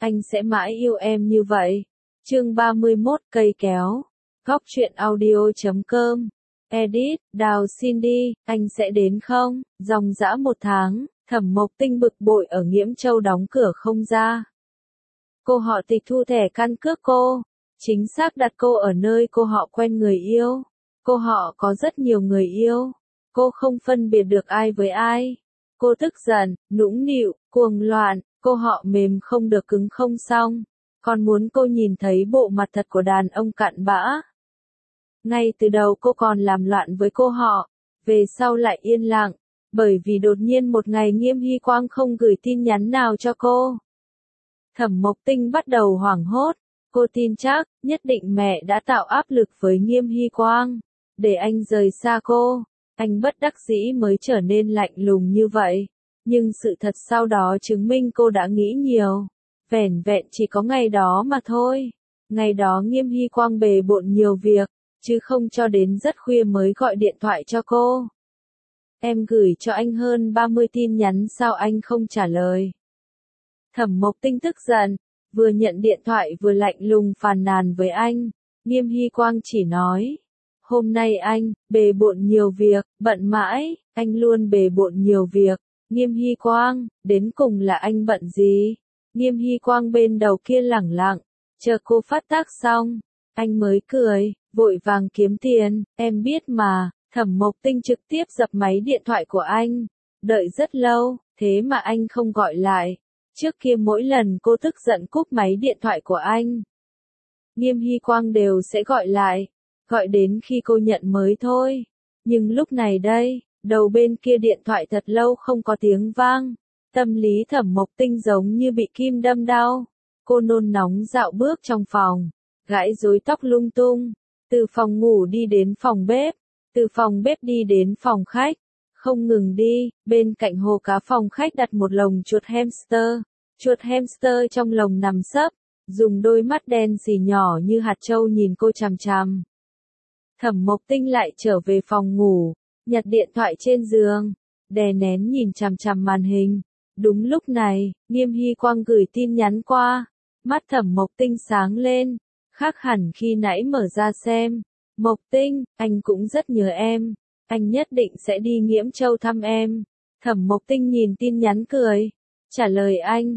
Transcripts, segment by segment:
anh sẽ mãi yêu em như vậy. Chương 31 cây kéo. Góc truyện audio.com. Edit, Đào Cindy, anh sẽ đến không? Dòng dã 1 tháng, Thẩm Mộc Tinh bực bội ở Nghiễm Châu đóng cửa không ra. Cô họ tịch thu thẻ căn cước cô, chính xác đặt cô ở nơi cô họ quen người yêu. Cô họ có rất nhiều người yêu. Cô không phân biệt được ai với ai. Cô tức giận, nũng nịu, cuồng loạn, cô họ mềm không được cứng không xong. Còn muốn cô nhìn thấy bộ mặt thật của đàn ông cặn bã. Ngay từ đầu cô còn làm loạn với cô họ, về sau lại yên lặng, bởi vì đột nhiên một ngày Nghiêm Hy Quang không gửi tin nhắn nào cho cô. Thẩm Mộc Tinh bắt đầu hoảng hốt, cô tin chắc, nhất định mẹ đã tạo áp lực với Nghiêm Hy Quang, để anh rời xa cô. Anh bất đắc dĩ mới trở nên lạnh lùng như vậy, nhưng sự thật sau đó chứng minh cô đã nghĩ nhiều. Vẻn vẹn chỉ có ngày đó mà thôi. Ngày đó Nghiêm Hy Quang bề bộn nhiều việc, chứ không cho đến rất khuya mới gọi điện thoại cho cô. Em gửi cho anh hơn 30 tin nhắn sao anh không trả lời? Thẩm Mộc Tinh tức giận, vừa nhận điện thoại vừa lạnh lùng phàn nàn với anh. Nghiêm Hy Quang chỉ nói, hôm nay anh, bề bộn nhiều việc, bận mãi, anh luôn bề bộn nhiều việc. Nghiêm Hy Quang, đến cùng là anh bận gì? Nghiêm Hy Quang bên đầu kia lẳng lặng, chờ cô phát tác xong, anh mới cười, vội vàng kiếm tiền, em biết mà. Thẩm Mộc Tinh trực tiếp dập máy điện thoại của anh, đợi rất lâu, thế mà anh không gọi lại. Trước kia mỗi lần cô tức giận cúp máy điện thoại của anh, Nghiêm Hy Quang đều sẽ gọi lại, gọi đến khi cô nhận mới thôi. Nhưng lúc này đây, đầu bên kia điện thoại thật lâu không có tiếng vang. Tâm lý Thẩm Mộc Tinh giống như bị kim đâm đau. Cô nôn nóng dạo bước trong phòng, gãi rối tóc lung tung, từ phòng ngủ đi đến phòng bếp, từ phòng bếp đi đến phòng khách, không ngừng đi. Bên cạnh hồ cá phòng khách đặt một lồng chuột hamster. Chuột hamster trong lồng nằm sấp, dùng đôi mắt đen sì nhỏ như hạt trâu nhìn cô chằm chằm. Thẩm Mộc Tinh lại trở về phòng ngủ, nhặt điện thoại trên giường, đè nén nhìn chằm chằm màn hình. Đúng lúc này, Nghiêm Hy Quang gửi tin nhắn qua, mắt Thẩm Mộc Tinh sáng lên, khác hẳn khi nãy mở ra xem. Mộc Tinh, anh cũng rất nhớ em, anh nhất định sẽ đi Nghiễm Châu thăm em. Thẩm Mộc Tinh nhìn tin nhắn cười, trả lời anh,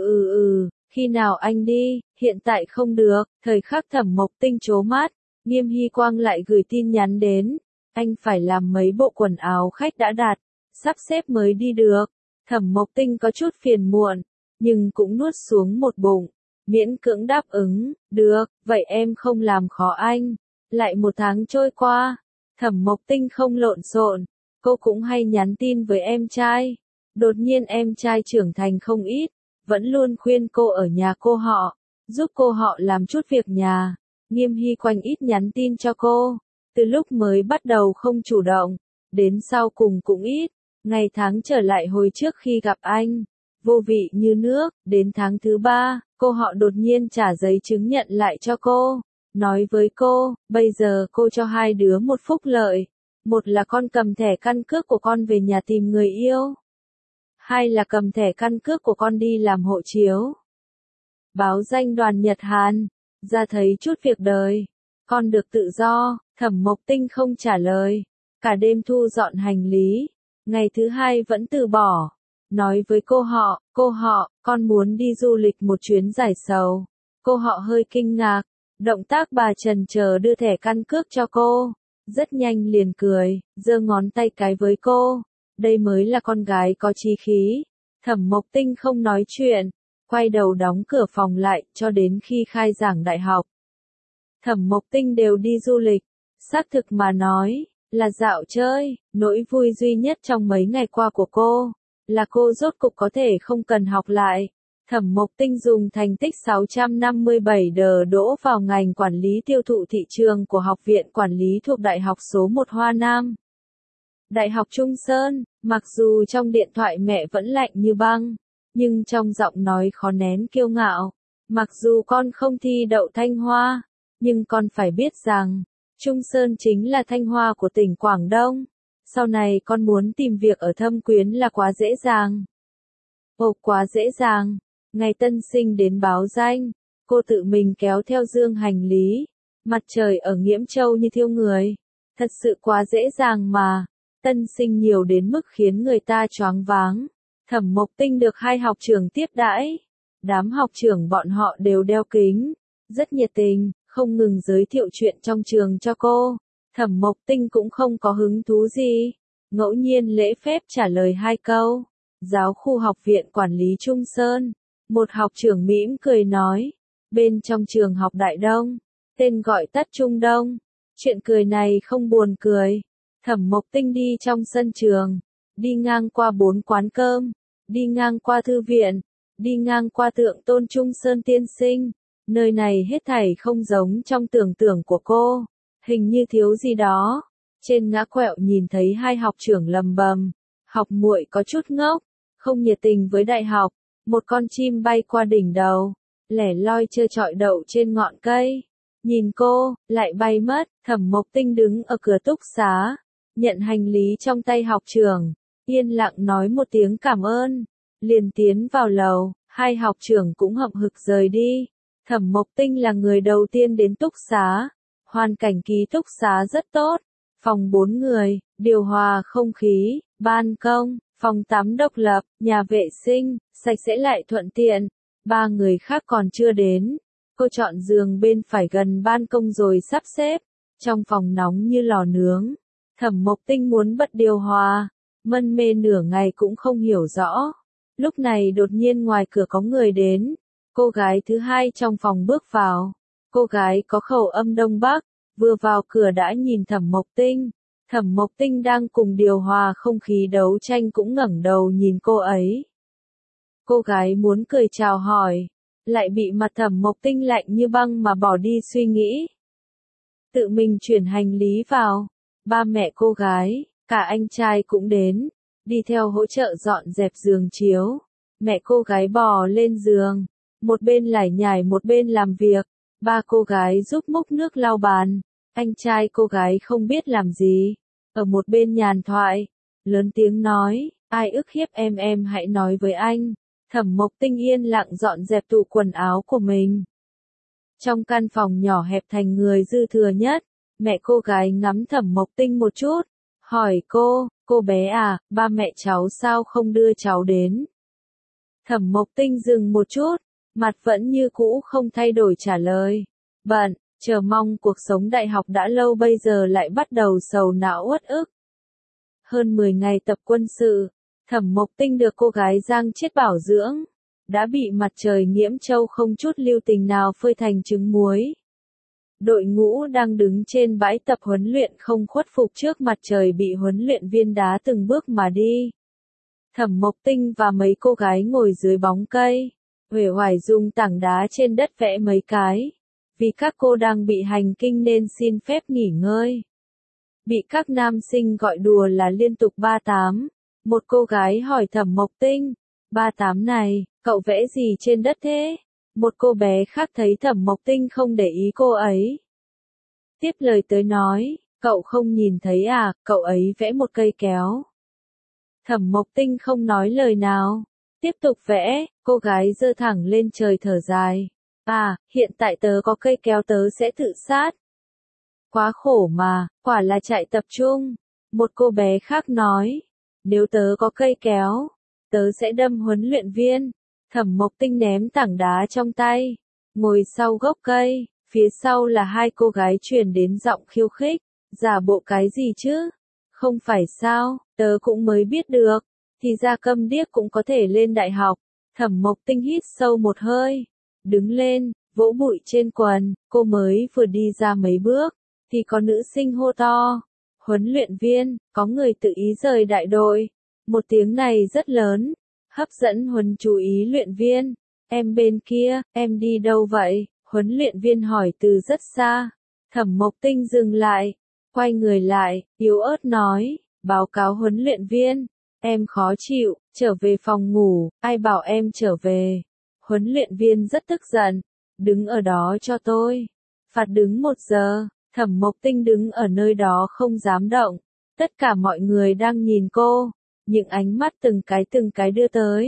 khi nào anh đi, hiện tại không được. Thời khắc Thẩm Mộc Tinh trố mắt, Nghiêm Hy Quang lại gửi tin nhắn đến, anh phải làm mấy bộ quần áo khách đã đặt, sắp xếp mới đi được. Thẩm Mộc Tinh có chút phiền muộn, nhưng cũng nuốt xuống một bụng, miễn cưỡng đáp ứng, được, vậy em không làm khó anh. Lại 1 tháng trôi qua, Thẩm Mộc Tinh không lộn xộn, cô cũng hay nhắn tin với em trai. Đột nhiên em trai trưởng thành không ít, vẫn luôn khuyên cô ở nhà cô họ, giúp cô họ làm chút việc nhà. Nghiêm Hy Quang ít nhắn tin cho cô, từ lúc mới bắt đầu không chủ động, đến sau cùng cũng ít. Ngày tháng trở lại hồi trước khi gặp anh, vô vị như nước. Đến tháng thứ 3, cô họ đột nhiên trả giấy chứng nhận lại cho cô, nói với cô, bây giờ cô cho 2 đứa một phúc lợi. Một là con cầm thẻ căn cước của con về nhà tìm người yêu. 2 là cầm thẻ căn cước của con đi làm hộ chiếu. Báo danh đoàn Nhật Hàn, ra thấy chút việc đời. Con được tự do. Thẩm Mộc Tinh không trả lời, cả đêm thu dọn hành lý. Ngày thứ 2 vẫn từ bỏ, nói với cô họ, con muốn đi du lịch một chuyến giải sầu. Cô họ hơi kinh ngạc, động tác bà chần chờ đưa thẻ căn cước cho cô, rất nhanh liền cười, giơ ngón tay cái với cô. Đây mới là con gái có chí khí. Thẩm Mộc Tinh không nói chuyện, quay đầu đóng cửa phòng lại cho đến khi khai giảng đại học. Thẩm Mộc Tinh đều đi du lịch, xác thực mà nói, là dạo chơi. Nỗi vui duy nhất trong mấy ngày qua của cô, là cô rốt cục có thể không cần học lại. Thẩm Mộc Tinh dùng thành tích 657 đỗ vào ngành quản lý tiêu thụ thị trường của Học viện Quản lý thuộc Đại học số 1 Hoa Nam. Đại học Trung Sơn, mặc dù trong điện thoại mẹ vẫn lạnh như băng, nhưng trong giọng nói khó nén kiêu ngạo. Mặc dù con không thi đậu Thanh Hoa, nhưng con phải biết rằng, Trung Sơn chính là Thanh Hoa của tỉnh Quảng Đông. Sau này con muốn tìm việc ở Thâm Quyến là quá dễ dàng. Ồ, quá dễ dàng. Ngày tân sinh đến báo danh, cô tự mình kéo theo dương hành lý. Mặt trời ở Nghiễm Châu như thiêu người. Thật sự quá dễ dàng mà. Tân sinh nhiều đến mức khiến người ta choáng váng. Thẩm Mộc Tinh được hai học trưởng tiếp đãi. Đám học trưởng bọn họ đều đeo kính. Rất nhiệt tình, không ngừng giới thiệu chuyện trong trường cho cô. Thẩm Mộc Tinh cũng không có hứng thú gì. Ngẫu nhiên lễ phép trả lời hai câu. Giáo khu học viện quản lý Trung Sơn. Một học trưởng mỉm cười nói. Bên trong trường học Đại Đông. Tên gọi tắt Trung Đông. Chuyện cười này không buồn cười. Thẩm Mộc Tinh đi trong sân trường. Đi ngang qua 4 quán cơm. Đi ngang qua thư viện. Đi ngang qua tượng Tôn Trung Sơn tiên sinh. Nơi này hết thảy không giống trong tưởng tượng của cô. Hình như thiếu gì đó. Trên ngã quẹo nhìn thấy hai học trưởng lầm bầm. Học muội có chút ngốc. Không nhiệt tình với đại học. Một con chim bay qua đỉnh đầu. Lẻ loi chơi chọi đậu trên ngọn cây. Nhìn cô, lại bay mất. Thẩm Mộc Tinh đứng ở cửa túc xá. Nhận hành lý trong tay học trưởng. Yên lặng nói một tiếng cảm ơn. Liền tiến vào lầu. Hai học trưởng cũng hậm hực rời đi. Thẩm Mộc Tinh là người đầu tiên đến túc xá. Hoàn cảnh ký túc xá rất tốt. Phòng 4 người, điều hòa không khí, ban công, phòng tắm độc lập, nhà vệ sinh, sạch sẽ lại thuận tiện. 3 người khác còn chưa đến. Cô chọn giường bên phải gần ban công rồi sắp xếp. Trong phòng nóng như lò nướng. Thẩm Mộc Tinh muốn bật điều hòa. Mân mê nửa ngày cũng không hiểu rõ. Lúc này đột nhiên ngoài cửa có người đến. Cô gái thứ hai trong phòng bước vào. Cô gái có khẩu âm Đông Bắc. Vừa vào cửa đã nhìn Thẩm Mộc Tinh. Thẩm Mộc Tinh đang cùng điều hòa không khí đấu tranh cũng ngẩng đầu nhìn cô ấy. Cô gái muốn cười chào hỏi. Lại bị mặt Thẩm Mộc Tinh lạnh như băng mà bỏ đi suy nghĩ. Tự mình chuyển hành lý vào. Ba mẹ cô gái, cả anh trai cũng đến. Đi theo hỗ trợ dọn dẹp giường chiếu. Mẹ cô gái bò lên giường. Một bên lải nhải một bên làm việc. Ba cô gái giúp múc nước lau bàn. Anh trai cô gái không biết làm gì. Ở một bên nhàn thoại. Lớn tiếng nói, ai ức hiếp em hãy nói với anh. Thẩm Mộc Tinh yên lặng dọn dẹp tủ quần áo của mình. Trong căn phòng nhỏ hẹp thành người dư thừa nhất. Mẹ cô gái ngắm Thẩm Mộc Tinh một chút. Hỏi cô bé à, ba mẹ cháu sao không đưa cháu đến? Thẩm Mộc Tinh dừng một chút. Mặt vẫn như cũ không thay đổi trả lời. Bận, chờ mong cuộc sống đại học đã lâu bây giờ lại bắt đầu sầu não uất ức. Hơn 10 ngày tập quân sự, Thẩm Mộc Tinh được cô gái Giang Chiết bảo dưỡng. Đã bị mặt trời Nghiễm Châu không chút lưu tình nào phơi thành trứng muối. Đội ngũ đang đứng trên bãi tập huấn luyện không khuất phục trước mặt trời bị huấn luyện viên đá từng bước mà đi. Thẩm Mộc Tinh và mấy cô gái ngồi dưới bóng cây. Uể oải dùng tảng đá trên đất vẽ mấy cái. Vì các cô đang bị hành kinh nên xin phép nghỉ ngơi. Bị các nam sinh gọi đùa là liên tục 38. Một cô gái hỏi Thẩm Mộc Tinh. 38 này, cậu vẽ gì trên đất thế? Một cô bé khác thấy Thẩm Mộc Tinh không để ý cô ấy. Tiếp lời tới nói, cậu không nhìn thấy à, cậu ấy vẽ một cây kéo. Thẩm Mộc Tinh không nói lời nào. Tiếp tục vẽ, cô gái giơ thẳng lên trời thở dài. À, hiện tại tớ có cây kéo tớ sẽ tự sát. Quá khổ mà, quả là chạy tập trung. Một cô bé khác nói. Nếu tớ có cây kéo, tớ sẽ đâm huấn luyện viên. Thẩm Mộc Tinh ném tảng đá trong tay. Ngồi sau gốc cây, phía sau là hai cô gái truyền đến giọng khiêu khích. Giả bộ cái gì chứ? Không phải sao, tớ cũng mới biết được. Thì ra câm điếc cũng có thể lên đại học. Thẩm Mộc Tinh hít sâu một hơi. Đứng lên, vỗ bụi trên quần. Cô mới vừa đi ra mấy bước. Thì có nữ sinh hô to. Huấn luyện viên, có người tự ý rời đại đội. Một tiếng này rất lớn. Hấp dẫn huấn chú ý luyện viên. Em bên kia, em đi đâu vậy? Huấn luyện viên hỏi từ rất xa. Thẩm Mộc Tinh dừng lại. Quay người lại, yếu ớt nói. Báo cáo huấn luyện viên. Em khó chịu, trở về phòng ngủ, ai bảo em trở về. Huấn luyện viên rất tức giận. Đứng ở đó cho tôi. Phạt đứng 1 giờ. Thẩm Mộc Tinh đứng ở nơi đó không dám động. Tất cả mọi người đang nhìn cô. Những ánh mắt từng cái đưa tới.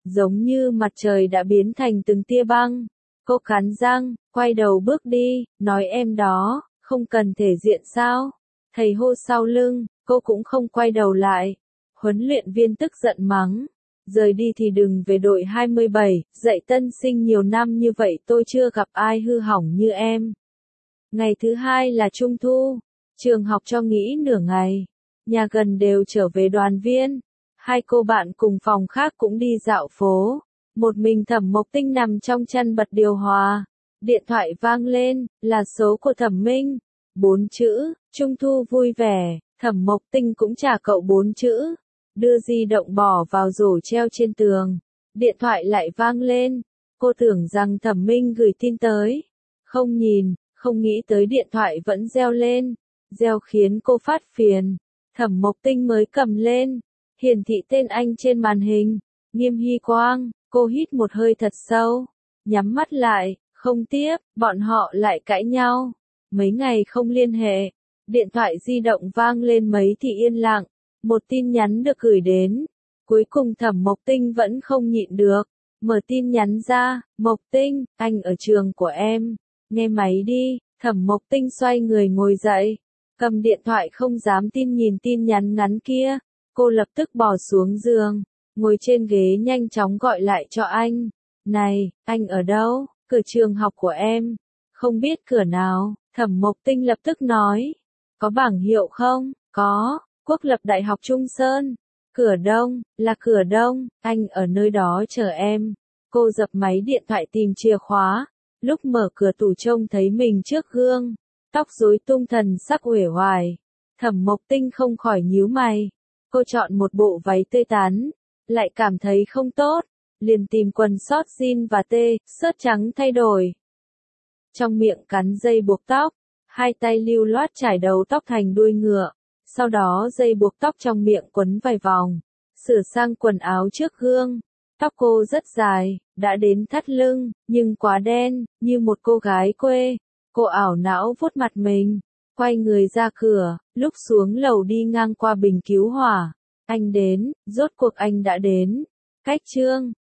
giống như mặt trời đã biến thành từng tia băng. Cô cắn răng, quay đầu bước đi, nói em đó, không cần thể diện sao? Thầy hô sau lưng, cô cũng không quay đầu lại. Huấn luyện viên tức giận mắng. Rời đi thì đừng về đội 27, dạy tân sinh nhiều năm như vậy tôi chưa gặp ai hư hỏng như em. Ngày thứ hai là Trung thu, trường học cho nghỉ nửa ngày. Nhà gần đều trở về đoàn viên. Hai cô bạn cùng phòng khác cũng đi dạo phố. Một mình Thẩm Mộc Tinh nằm trong chăn bật điều hòa. Điện thoại vang lên, là số của Thẩm Minh. 4 chữ, Trung thu vui vẻ. Thẩm Mộc Tinh cũng trả cậu 4 chữ. Đưa di động bỏ vào rổ treo trên tường. Điện thoại lại vang lên. Cô tưởng rằng Thẩm Minh gửi tin tới. Không nhìn, không nghĩ tới điện thoại vẫn reo lên. Reo khiến cô phát phiền. Thẩm Mộc Tinh mới cầm lên. Hiển thị tên anh trên màn hình. Nghiêm Hy Quang. Cô hít một hơi thật sâu. Nhắm mắt lại, không tiếp, bọn họ lại cãi nhau. Mấy ngày không liên hệ. Điện thoại di động vang lên mấy thì yên lặng. Một tin nhắn được gửi đến. Cuối cùng Thẩm Mộc Tinh vẫn không nhịn được. Mở tin nhắn ra, Mộc Tinh, anh ở trường của em. Nghe máy đi. Thẩm Mộc Tinh xoay người ngồi dậy. Cầm điện thoại không dám tin nhìn tin nhắn ngắn kia. Cô lập tức bỏ xuống giường. Ngồi trên ghế nhanh chóng gọi lại cho anh. Này, anh ở đâu? Cửa trường học của em. Không biết cửa nào. Thẩm Mộc Tinh lập tức nói. Có bảng hiệu không? Có. Quốc lập Đại học Trung Sơn. Cửa đông, là cửa đông, anh ở nơi đó chờ em. Cô dập máy điện thoại tìm chìa khóa. Lúc mở cửa tủ trông thấy mình trước gương. Tóc rối tung thần sắc uể oải. Thẩm Mộc Tinh không khỏi nhíu mày. Cô chọn một bộ váy tươi tắn. Lại cảm thấy không tốt. Liền tìm quần short jean và shirt trắng thay đổi. Trong miệng cắn dây buộc tóc. Hai tay lưu loát trải đầu tóc thành đuôi ngựa. Sau đó dây buộc tóc trong miệng quấn vài vòng. Sửa sang quần áo trước gương. Tóc cô rất dài, đã đến thắt lưng, nhưng quá đen, như một cô gái quê. Cô ảo não vuốt mặt mình. Quay người ra cửa, lúc xuống lầu đi ngang qua bình cứu hỏa. Anh đến, rốt cuộc anh đã đến. Cách chương